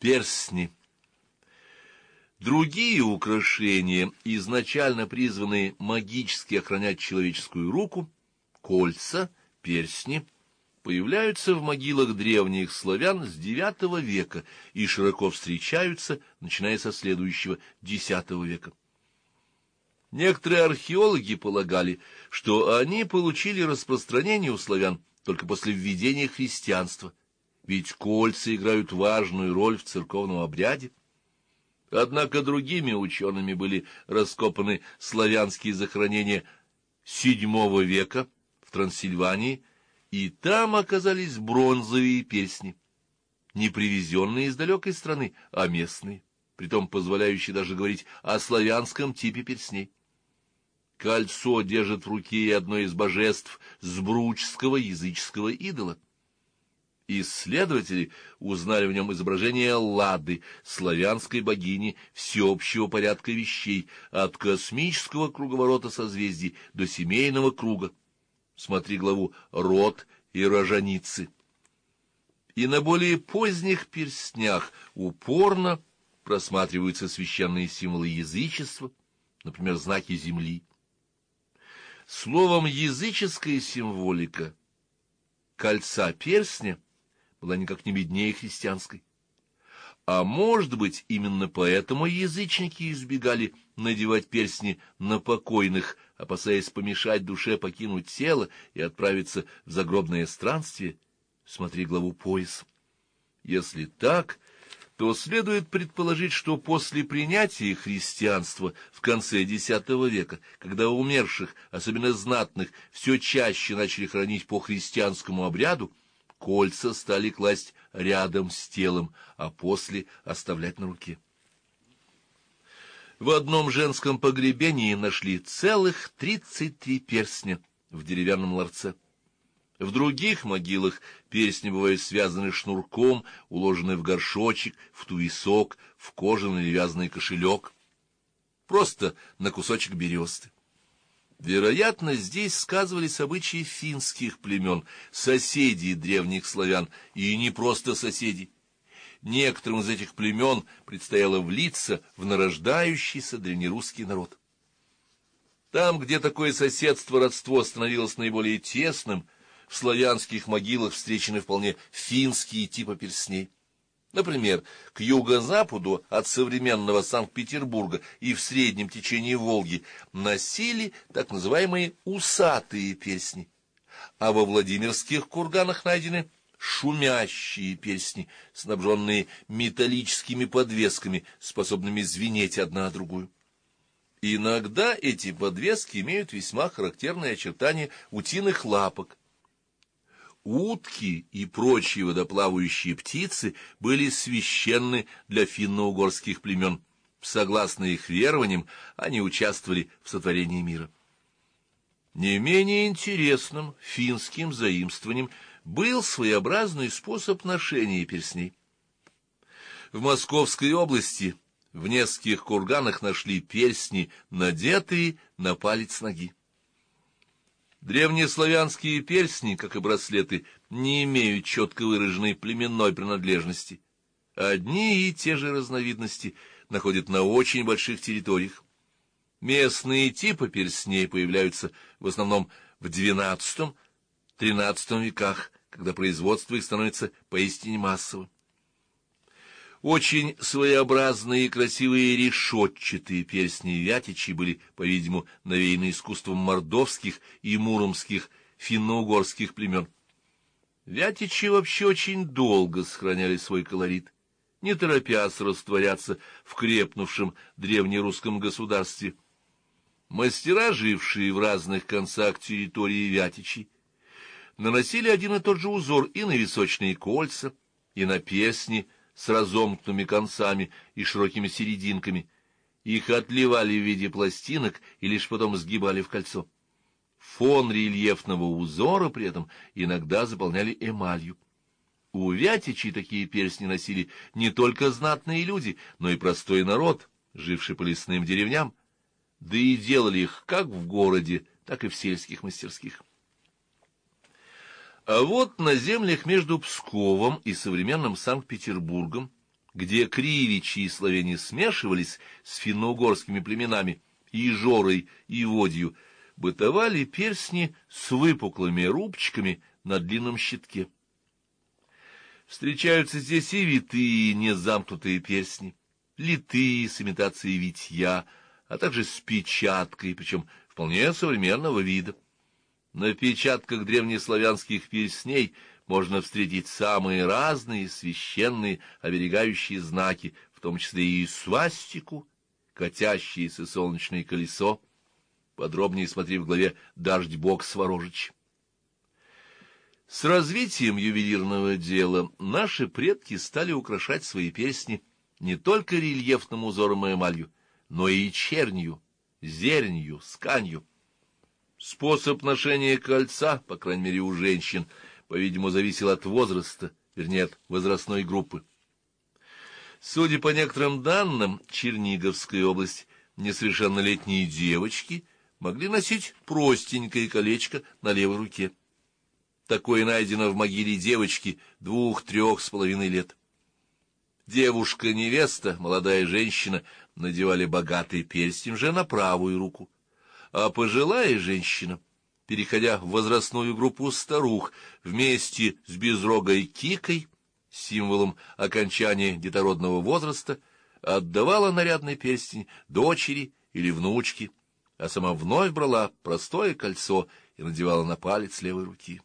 Перстни. Другие украшения, изначально призванные магически охранять человеческую руку, кольца, перстни, появляются в могилах древних славян с IX века и широко встречаются, начиная со следующего X века. Некоторые археологи полагали, что они получили распространение у славян только после введения христианства, ведь кольца играют важную роль в церковном обряде. Однако другими учеными были раскопаны славянские захоронения VII века в Трансильвании, и там оказались бронзовые перстни, не привезенные из далекой страны, а местные, притом позволяющие даже говорить о славянском типе перстней. Кольцо держит в руке и одно из божеств сбручского языческого идола. Исследователи узнали в нем изображение Эллады, славянской богини всеобщего порядка вещей, от космического круговорота созвездий до семейного круга. Смотри главу «Род и роженицы». И на более поздних перстнях упорно просматриваются священные символы язычества, например, знаки земли. Словом, языческая символика кольца перстня была никак не беднее христианской. А может быть, именно поэтому язычники избегали надевать перстни на покойных, опасаясь помешать душе покинуть тело и отправиться в загробное странствие? Смотри главу «Пояс». Если так, то следует предположить, что после принятия христианства в конце X века, когда умерших, особенно знатных, все чаще начали хоронить по христианскому обряду, кольца стали класть рядом с телом, а после оставлять на руке. В одном женском погребении нашли целых 33 перстня в деревянном ларце. В других могилах перстни бывают связаны шнурком, уложены в горшочек, в туесок, в кожаный или вязаный кошелек, просто на кусочек бересты. Вероятно, здесь сказывались обычаи финских племен, соседей древних славян, и не просто соседей. Некоторым из этих племен предстояло влиться в нарождающийся древнерусский народ. Там, где такое соседство-родство становилось наиболее тесным, в славянских могилах встречены вполне финские типы перстней. Например, к юго-западу от современного Санкт-Петербурга и в среднем течении Волги носили так называемые усатые перстни, а во Владимирских курганах найдены шумящие перстни, снабженные металлическими подвесками, способными звенеть одна о другую. Иногда эти подвески имеют весьма характерные очертания утиных лапок. Утки и прочие водоплавающие птицы были священны для финно-угорских племен. Согласно их верованиям, они участвовали в сотворении мира. Не менее интересным финским заимствованием был своеобразный способ ношения перстней. В Московской области в нескольких курганах нашли перстни, надетые на палец ноги. Древнеславянские перстни, как и браслеты, не имеют четко выраженной племенной принадлежности. Одни и те же разновидности находят на очень больших территориях. Местные типы перстней появляются в основном в XII-XIII веках, когда производство их становится поистине массовым. Очень своеобразные и красивые решетчатые перстни вятичи были, по-видимому, навеяны искусством мордовских и муромских финно-угорских племен. Вятичи вообще очень долго сохраняли свой колорит, не торопясь растворяться в крепнувшем древнерусском государстве. Мастера, жившие в разных концах территории вятичей, наносили один и тот же узор и на височные кольца, и на перстни с разомкнутыми концами и широкими серединками. Их отливали в виде пластинок и лишь потом сгибали в кольцо. Фон рельефного узора при этом иногда заполняли эмалью. У вятичей такие перстни носили не только знатные люди, но и простой народ, живший по лесным деревням, да и делали их как в городе, так и в сельских мастерских. А вот на землях между Псковом и современным Санкт-Петербургом где кривичи и словени смешивались с финно-угорскими племенами, и Жорой, и Водью, бытовали перстни с выпуклыми рубчиками на длинном щитке. Встречаются здесь и витые, незамкнутые перстни, литые с имитацией витья, а также с печаткой, причем вполне современного вида. На печатках древнеславянских перстней можно встретить самые разные священные оберегающие знаки, в том числе и свастику, катящееся солнечное колесо. Подробнее смотри в главе «Дождь-бог Сворожич». С развитием ювелирного дела наши предки стали украшать свои перстни не только рельефным узором и эмалью, но и чернью, зернью, сканью. Способ ношения кольца, по крайней мере у женщин, по-видимому, зависел от возраста, вернее, от возрастной группы. Судя по некоторым данным, Черниговская область, несовершеннолетние девочки могли носить простенькое колечко на левой руке. Такое найдено в могиле девочки 2-3,5 лет. Девушка-невеста, молодая женщина, надевали богатый перстень же на правую руку, а пожилая женщина, переходя в возрастную группу старух, вместе с безрогой кикой, символом окончания детородного возраста, отдавала нарядный перстень дочери или внучке, а сама вновь брала простое кольцо и надевала на палец левой руки.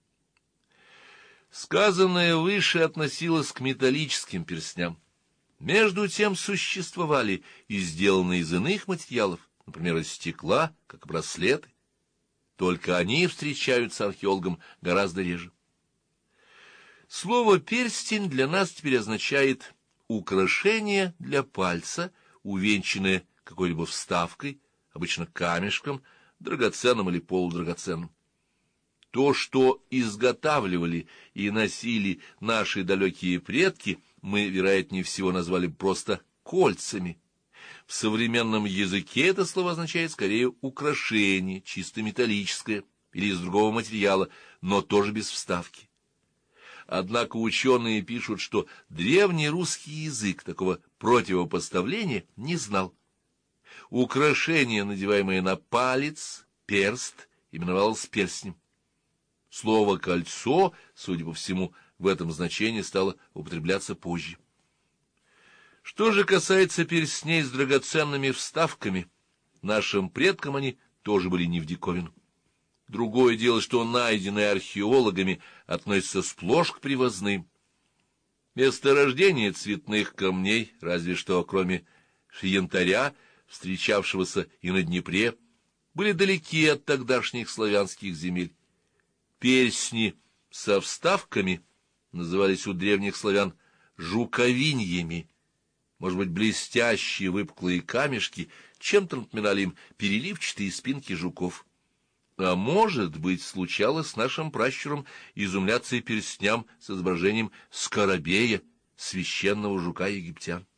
Сказанное выше относилось к металлическим перстням. Между тем существовали и сделанные из иных материалов, например, из стекла, как браслеты. Только они встречаются археологам гораздо реже. Слово «перстень» для нас теперь означает украшение для пальца, увенчанное какой-либо вставкой, обычно камешком, драгоценным или полудрагоценным. То, что изготавливали и носили наши далекие предки, мы, вероятнее всего, назвали просто кольцами. В современном языке это слово означает скорее украшение, чисто металлическое или из другого материала, но тоже без вставки. Однако ученые пишут, что древний русский язык такого противопоставления не знал. Украшение, надеваемое на палец, перст, именовалось перстнем. Слово «кольцо», судя по всему, в этом значении стало употребляться позже. Что же касается перстней с драгоценными вставками, нашим предкам они тоже были не в диковину. Другое дело, что найденные археологами относятся сплошь к привозным. Месторождения цветных камней, разве что кроме янтаря, встречавшегося и на Днепре, были далеки от тогдашних славянских земель. Перстни со вставками назывались у древних славян жуковиньями. Может быть, блестящие выпуклые камешки чем-то напоминали им переливчатые спинки жуков. А может быть, случалось нашим пращурам изумляться и перстням с изображением скоробея, священного жука египтян.